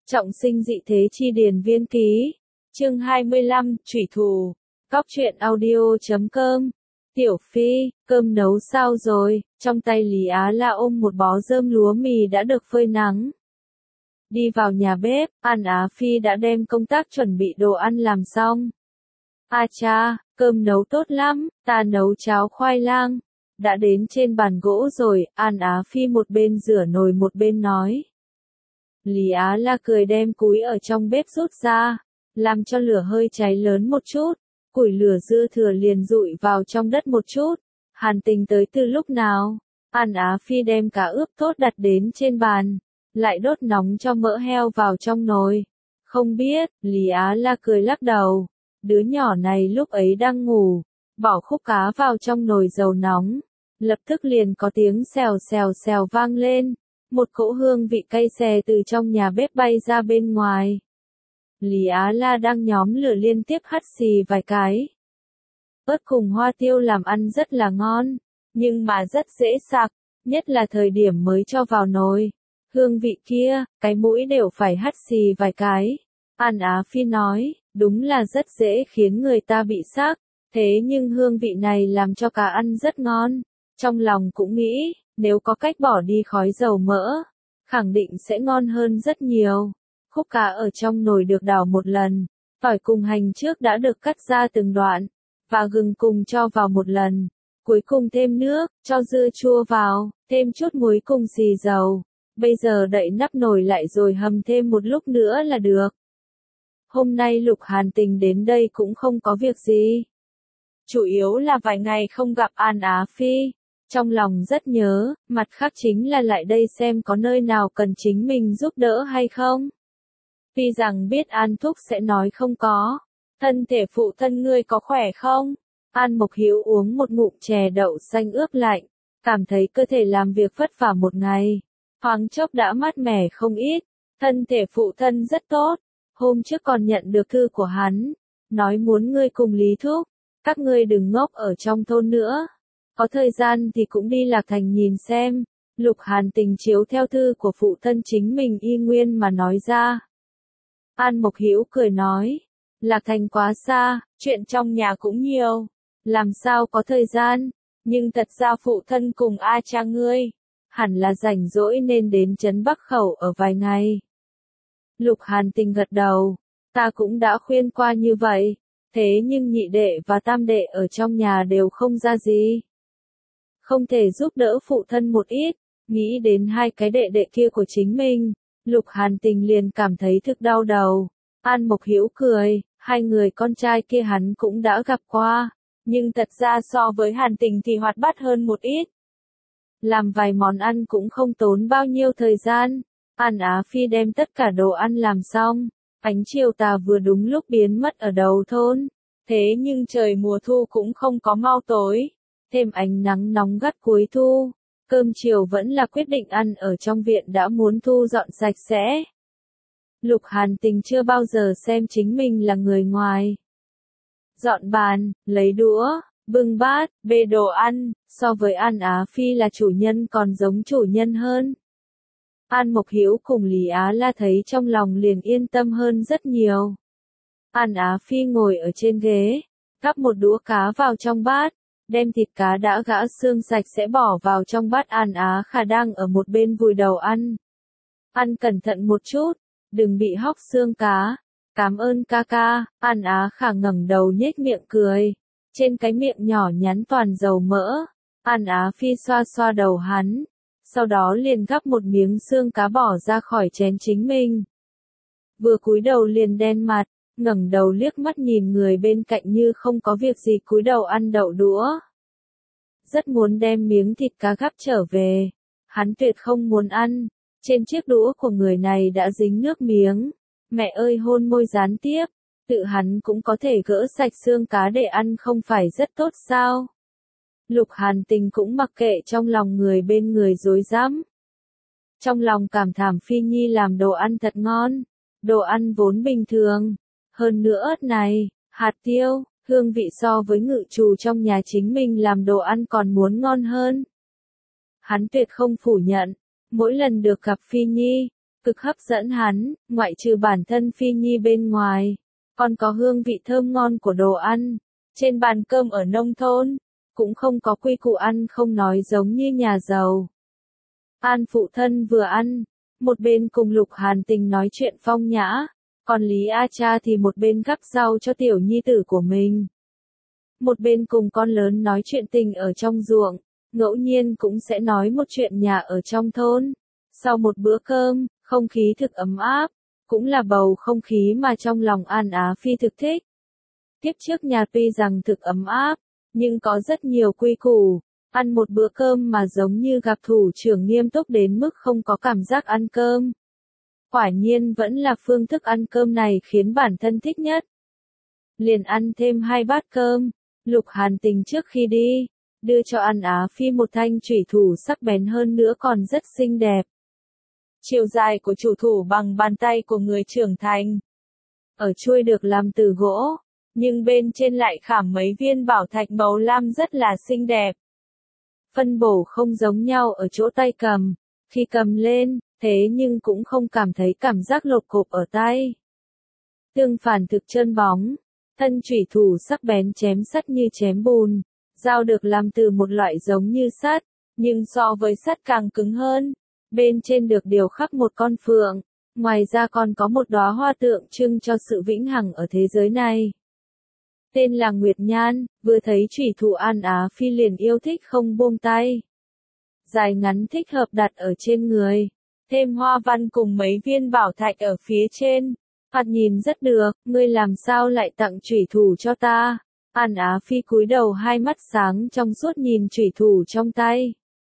Trọng sinh dị thế chi điền viên ký. Chương 25, Chủy thủ. Cóc truyện audio.com. Tiểu Phi, cơm nấu sao rồi? Trong tay Lý Á La ôm một bó rơm lúa mì đã được phơi nắng. Đi vào nhà bếp, An Á Phi đã đem công tác chuẩn bị đồ ăn làm xong. A cha, cơm nấu tốt lắm, ta nấu cháo khoai lang. Đã đến trên bàn gỗ rồi, An Á Phi một bên rửa nồi một bên nói. Lý Á La cười đem cúi ở trong bếp rút ra, làm cho lửa hơi cháy lớn một chút, củi lửa dư thừa liền dụi vào trong đất một chút. Hàn Tình tới từ lúc nào? An Á Phi đem cá ướp tốt đặt đến trên bàn, lại đốt nóng cho mỡ heo vào trong nồi. Không biết, Lý Á La cười lắc đầu. Đứa nhỏ này lúc ấy đang ngủ, bỏ khúc cá vào trong nồi dầu nóng, lập tức liền có tiếng xèo xèo xèo vang lên. Một cỗ hương vị cay xè từ trong nhà bếp bay ra bên ngoài. Lý Á La đang nhóm lửa liên tiếp hắt xì vài cái. Ớt cùng hoa tiêu làm ăn rất là ngon, nhưng mà rất dễ sặc, nhất là thời điểm mới cho vào nồi. Hương vị kia, cái mũi đều phải hắt xì vài cái. An Á Phi nói, đúng là rất dễ khiến người ta bị sặc, thế nhưng hương vị này làm cho cá ăn rất ngon. Trong lòng cũng nghĩ, nếu có cách bỏ đi khói dầu mỡ, khẳng định sẽ ngon hơn rất nhiều. Khúc cá ở trong nồi được đảo một lần, tỏi cùng hành trước đã được cắt ra từng đoạn, và gừng cùng cho vào một lần. Cuối cùng thêm nước, cho dưa chua vào, thêm chút muối cùng xì dầu. Bây giờ đậy nắp nồi lại rồi hầm thêm một lúc nữa là được. Hôm nay Lục Hàn Tình đến đây cũng không có việc gì. Chủ yếu là vài ngày không gặp An Á Phi. Trong lòng rất nhớ, mặt khác chính là lại đây xem có nơi nào cần chính mình giúp đỡ hay không. Tuy rằng biết An Thúc sẽ nói không có. Thân thể phụ thân ngươi có khỏe không? An Mộc Hiếu uống một ngụm chè đậu xanh ướp lạnh, cảm thấy cơ thể làm việc vất vả một ngày. Thoáng chốc đã mát mẻ không ít, thân thể phụ thân rất tốt. Hôm trước còn nhận được thư của hắn, nói muốn ngươi cùng Lý Thúc, các ngươi đừng ngốc ở trong thôn nữa. Có thời gian thì cũng đi Lạc Thành nhìn xem. Lục Hàn Tình chiếu theo thư của phụ thân chính mình y nguyên mà nói ra. An Mộc Hiếu cười nói, Lạc Thành quá xa, chuyện trong nhà cũng nhiều, làm sao có thời gian, nhưng thật ra phụ thân cùng A cha ngươi, hẳn là rảnh rỗi nên đến trấn Bắc Khẩu ở vài ngày. Lục Hàn Tình gật đầu, ta cũng đã khuyên qua như vậy, thế nhưng nhị đệ và tam đệ ở trong nhà đều không ra gì. Không thể giúp đỡ phụ thân một ít, nghĩ đến hai cái đệ đệ kia của chính mình, Lục Hàn Tình liền cảm thấy thực đau đầu. An Mộc Hiếu cười, hai người con trai kia hắn cũng đã gặp qua, nhưng thật ra so với Hàn Tình thì hoạt bát hơn một ít. Làm vài món ăn cũng không tốn bao nhiêu thời gian. An Á Phi đem tất cả đồ ăn làm xong, ánh chiều tà vừa đúng lúc biến mất ở đầu thôn. Thế nhưng trời mùa thu cũng không có mau tối, thêm ánh nắng nóng gắt cuối thu, cơm chiều vẫn là quyết định ăn ở trong viện đã muốn thu dọn sạch sẽ. Lục Hàn Tình chưa bao giờ xem chính mình là người ngoài. Dọn bàn, lấy đũa, bưng bát, bê đồ ăn, so với An Á Phi là chủ nhân còn giống chủ nhân hơn. An Mộc Hiếu cùng Lý Á La thấy trong lòng liền yên tâm hơn rất nhiều. An Á Phi ngồi ở trên ghế, gắp một đũa cá vào trong bát, đem thịt cá đã gã xương sạch sẽ bỏ vào trong bát. An Á Khả đang ở một bên vùi đầu ăn. Ăn cẩn thận một chút, đừng bị hóc xương cá. Cảm ơn ca ca. An Á Khả ngẩng đầu nhếch miệng cười. Trên cái miệng nhỏ nhắn toàn dầu mỡ. An Á Phi xoa xoa đầu hắn. Sau đó liền gắp một miếng xương cá bỏ ra khỏi chén chính mình. Vừa cúi đầu liền đen mặt, ngẩng đầu liếc mắt nhìn người bên cạnh như không có việc gì cúi đầu ăn đậu đũa. Rất muốn đem miếng thịt cá gắp trở về. Hắn tuyệt không muốn ăn. Trên chiếc đũa của người này đã dính nước miếng. Mẹ ơi hôn môi gián tiếp. Tự hắn cũng có thể gỡ sạch xương cá để ăn không phải rất tốt sao? Lục Hàn Tình cũng mặc kệ trong lòng người bên người rối rắm. Trong lòng cảm thảm Phi Nhi làm đồ ăn thật ngon. Đồ ăn vốn bình thường. Hơn nữa ớt này, hạt tiêu, hương vị so với ngự trù trong nhà chính mình làm đồ ăn còn muốn ngon hơn. Hắn tuyệt không phủ nhận. Mỗi lần được gặp Phi Nhi, cực hấp dẫn hắn, ngoại trừ bản thân Phi Nhi bên ngoài, còn có hương vị thơm ngon của đồ ăn. Trên bàn cơm ở nông thôn, cũng không có quy củ ăn không nói giống như nhà giàu. An phụ thân vừa ăn, một bên cùng Lục Hàn Tình nói chuyện phong nhã, còn Lý A Cha thì một bên gắp rau cho tiểu nhi tử của mình. Một bên cùng con lớn nói chuyện tình ở trong ruộng, ngẫu nhiên cũng sẽ nói một chuyện nhà ở trong thôn. Sau một bữa cơm, không khí thực ấm áp, cũng là bầu không khí mà trong lòng An Á Phi thực thích. Tiếp trước nhà tuy rằng thực ấm áp, nhưng có rất nhiều quy củ, ăn một bữa cơm mà giống như gặp thủ trưởng nghiêm túc đến mức không có cảm giác ăn cơm. Quả nhiên vẫn là phương thức ăn cơm này khiến bản thân thích nhất. Liền ăn thêm 2 bát cơm, Lục Hàn Tình trước khi đi, đưa cho An Á Phi một thanh chủy thủ sắc bén hơn nữa còn rất xinh đẹp. Chiều dài của chủy thủ bằng bàn tay của người trưởng thành. Ở chuôi được làm từ gỗ, nhưng bên trên lại khảm mấy viên bảo thạch màu lam rất là xinh đẹp. Phân bổ không giống nhau ở chỗ tay cầm, khi cầm lên, thế nhưng cũng không cảm thấy cảm giác lột cộp ở tay. Tương phản thực trơn bóng, thân chủy thủ sắc bén chém sắt như chém bùn, dao được làm từ một loại giống như sắt, nhưng so với sắt càng cứng hơn. Bên trên được điều khắc một con phượng, ngoài ra còn có một đóa hoa tượng trưng cho sự vĩnh hằng ở thế giới này. Tên là Nguyệt Nhan, vừa thấy chủy thủ An Á Phi liền yêu thích không buông tay. Dài ngắn thích hợp đặt ở trên người, thêm hoa văn cùng mấy viên bảo thạch ở phía trên. Thoạt nhìn rất được, ngươi làm sao lại tặng chủy thủ cho ta? An Á Phi cúi đầu hai mắt sáng trong suốt nhìn chủy thủ trong tay.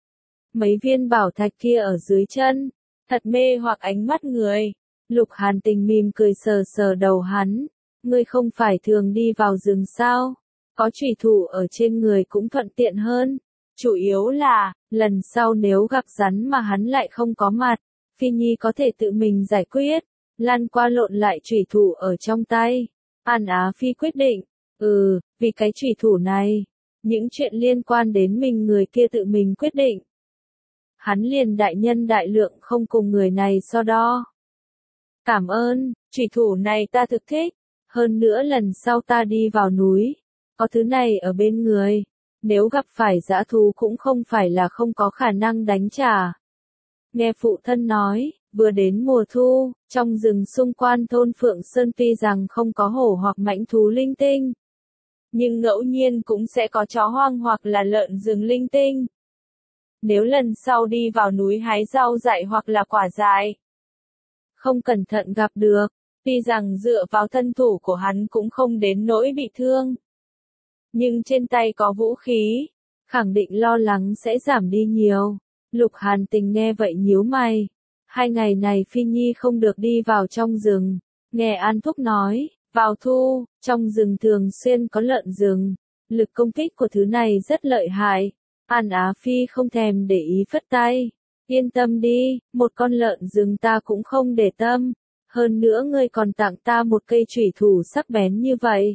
Mấy viên bảo thạch kia ở dưới chân, thật mê hoặc ánh mắt người. Lục Hàn Tình mỉm cười sờ sờ đầu hắn. Ngươi không phải thường đi vào rừng sao? Có chủy thủ ở trên người cũng thuận tiện hơn. Chủ yếu là, lần sau nếu gặp rắn mà hắn lại không có mặt, Phi Nhi có thể tự mình giải quyết. Lăn qua lộn lại chủy thủ ở trong tay. An Á Phi quyết định, vì cái chủy thủ này, những chuyện liên quan đến mình người kia tự mình quyết định. Hắn liền đại nhân đại lượng không cùng người này so đo. Cảm ơn, chủy thủ này ta thực thích. Hơn nữa lần sau ta đi vào núi, có thứ này ở bên người, nếu gặp phải dã thú cũng không phải là không có khả năng đánh trả. Nghe phụ thân nói, vừa đến mùa thu, trong rừng xung quanh thôn Phượng Sơn tuy rằng không có hổ hoặc mãnh thú linh tinh, nhưng ngẫu nhiên cũng sẽ có chó hoang hoặc là lợn rừng linh tinh. Nếu lần sau đi vào núi hái rau dại hoặc là quả dại, không cẩn thận gặp được, tuy rằng dựa vào thân thủ của hắn cũng không đến nỗi bị thương, nhưng trên tay có vũ khí, khẳng định lo lắng sẽ giảm đi nhiều. Lục Hàn Tình nghe vậy nhíu mày. 2 ngày này Phi Nhi không được đi vào trong rừng. Nghe An Thúc nói, vào thu, trong rừng thường xuyên có lợn rừng. Lực công kích của thứ này rất lợi hại. An Á Phi không thèm để ý phất tay. Yên tâm đi, một con lợn rừng ta cũng không để tâm. Hơn nữa ngươi còn tặng ta một cây chủy thủ sắc bén như vậy.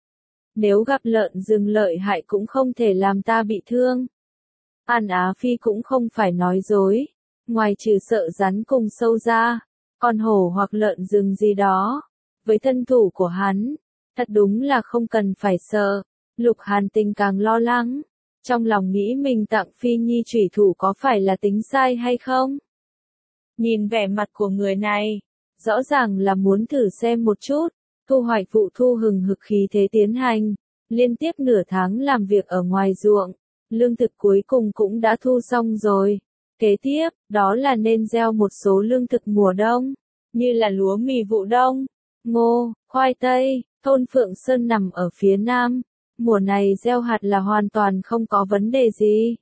Nếu gặp lợn rừng lợi hại cũng không thể làm ta bị thương. An Á Phi cũng không phải nói dối. Ngoài trừ sợ rắn cùng sâu ra, con hổ hoặc lợn rừng gì đó. Với thân thủ của hắn, thật đúng là không cần phải sợ. Lục Hàn Tình càng lo lắng. Trong lòng nghĩ mình tặng Phi Nhi chủy thủ có phải là tính sai hay không? Nhìn vẻ mặt của người này, rõ ràng là muốn thử xem một chút. Thu hoạch vụ thu hừng hực khí thế tiến hành. Liên tiếp nửa tháng làm việc ở ngoài ruộng. Lương thực cuối cùng cũng đã thu xong rồi. Kế tiếp, đó là nên gieo một số lương thực mùa đông, như là lúa mì vụ đông, ngô, khoai tây. Thôn Phượng Sơn nằm ở phía nam, mùa này gieo hạt là hoàn toàn không có vấn đề gì.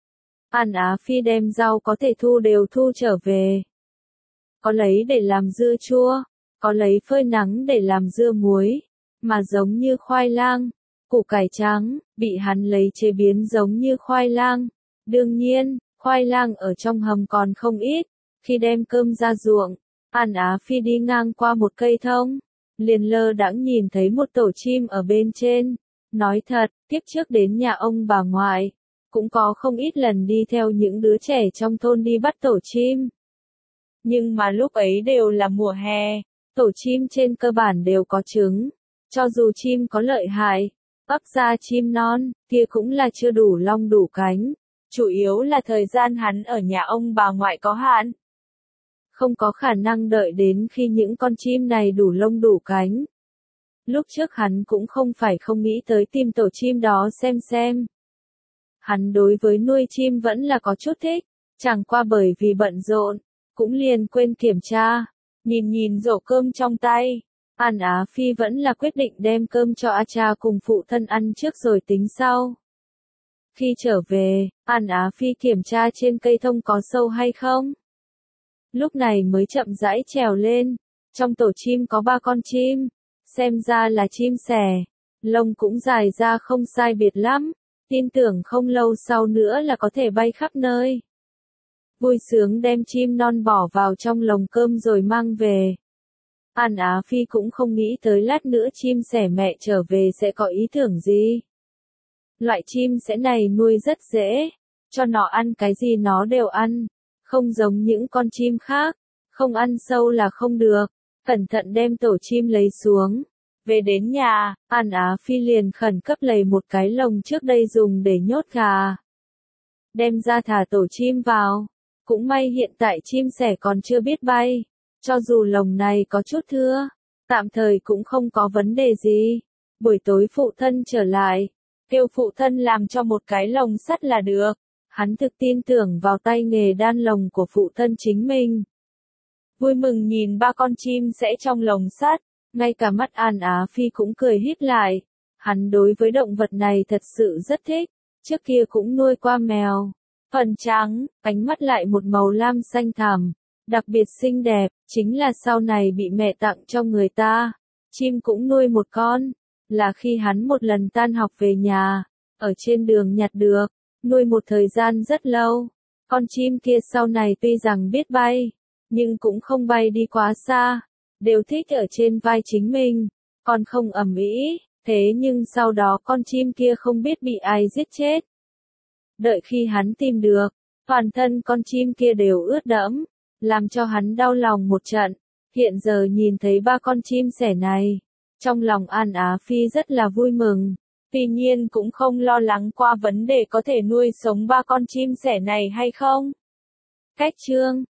An Á Phi đem rau có thể thu đều thu trở về. Có lấy để làm dưa chua, có lấy phơi nắng để làm dưa muối, mà giống như khoai lang, củ cải trắng, bị hắn lấy chế biến giống như khoai lang. Đương nhiên, khoai lang ở trong hầm còn không ít. Khi đem cơm ra ruộng, An Á Phi đi ngang qua một cây thông, liền lơ đãng nhìn thấy một tổ chim ở bên trên. Nói thật, tiếp trước đến nhà ông bà ngoại, cũng có không ít lần đi theo những đứa trẻ trong thôn đi bắt tổ chim. Nhưng mà lúc ấy đều là mùa hè, tổ chim trên cơ bản đều có trứng. Cho dù chim có lợi hại, ấp ra chim non, kia cũng là chưa đủ lông đủ cánh. Chủ yếu là thời gian hắn ở nhà ông bà ngoại có hạn. Không có khả năng đợi đến khi những con chim này đủ lông đủ cánh. Lúc trước hắn cũng không phải không nghĩ tới tìm tổ chim đó xem. Hắn đối với nuôi chim vẫn là có chút thích, chẳng qua bởi vì bận rộn, cũng liền quên kiểm tra. Nhìn rổ cơm trong tay, An Á Phi vẫn là quyết định đem cơm cho A Cha cùng phụ thân ăn trước rồi tính sau. Khi trở về, An Á Phi kiểm tra trên cây thông có sâu hay không. Lúc này mới chậm rãi trèo lên, trong tổ chim có 3 con chim, xem ra là chim sẻ, lông cũng dài ra không sai biệt lắm, tin tưởng không lâu sau nữa là có thể bay khắp nơi. Vui sướng đem chim non bỏ vào trong lồng cơm rồi mang về. An Á Phi cũng không nghĩ tới lát nữa chim sẻ mẹ trở về sẽ có ý tưởng gì. Loại chim sẻ này nuôi rất dễ, cho nó ăn cái gì nó đều ăn, không giống những con chim khác, không ăn sâu là không được. Cẩn thận đem tổ chim lấy xuống. Về đến nhà, An Á Phi liền khẩn cấp lầy một cái lồng trước đây dùng để nhốt gà. Đem ra thả tổ chim vào. Cũng may hiện tại chim sẻ còn chưa biết bay. Cho dù lồng này có chút thưa, tạm thời cũng không có vấn đề gì. Buổi tối phụ thân trở lại, kêu phụ thân làm cho một cái lồng sắt là được. Hắn thực tin tưởng vào tay nghề đan lồng của phụ thân chính mình. Vui mừng nhìn 3 con chim sẽ trong lồng sắt, ngay cả mắt An Á Phi cũng cười híp lại. Hắn đối với động vật này thật sự rất thích, trước kia cũng nuôi qua mèo. Phần trắng, cánh mắt lại một màu lam xanh thẳm, đặc biệt xinh đẹp, chính là sau này bị mẹ tặng cho người ta. Chim cũng nuôi một con, là khi hắn một lần tan học về nhà, ở trên đường nhặt được, nuôi một thời gian rất lâu. Con chim kia sau này tuy rằng biết bay, nhưng cũng không bay đi quá xa, đều thích ở trên vai chính mình, còn không ầm ĩ. Thế nhưng sau đó con chim kia không biết bị ai giết chết. Đợi khi hắn tìm được, toàn thân con chim kia đều ướt đẫm, làm cho hắn đau lòng một trận. Hiện giờ nhìn thấy 3 con chim sẻ này, trong lòng An Á Phi rất là vui mừng. Tuy nhiên cũng không lo lắng qua vấn đề có thể nuôi sống 3 con chim sẻ này hay không. Cách chương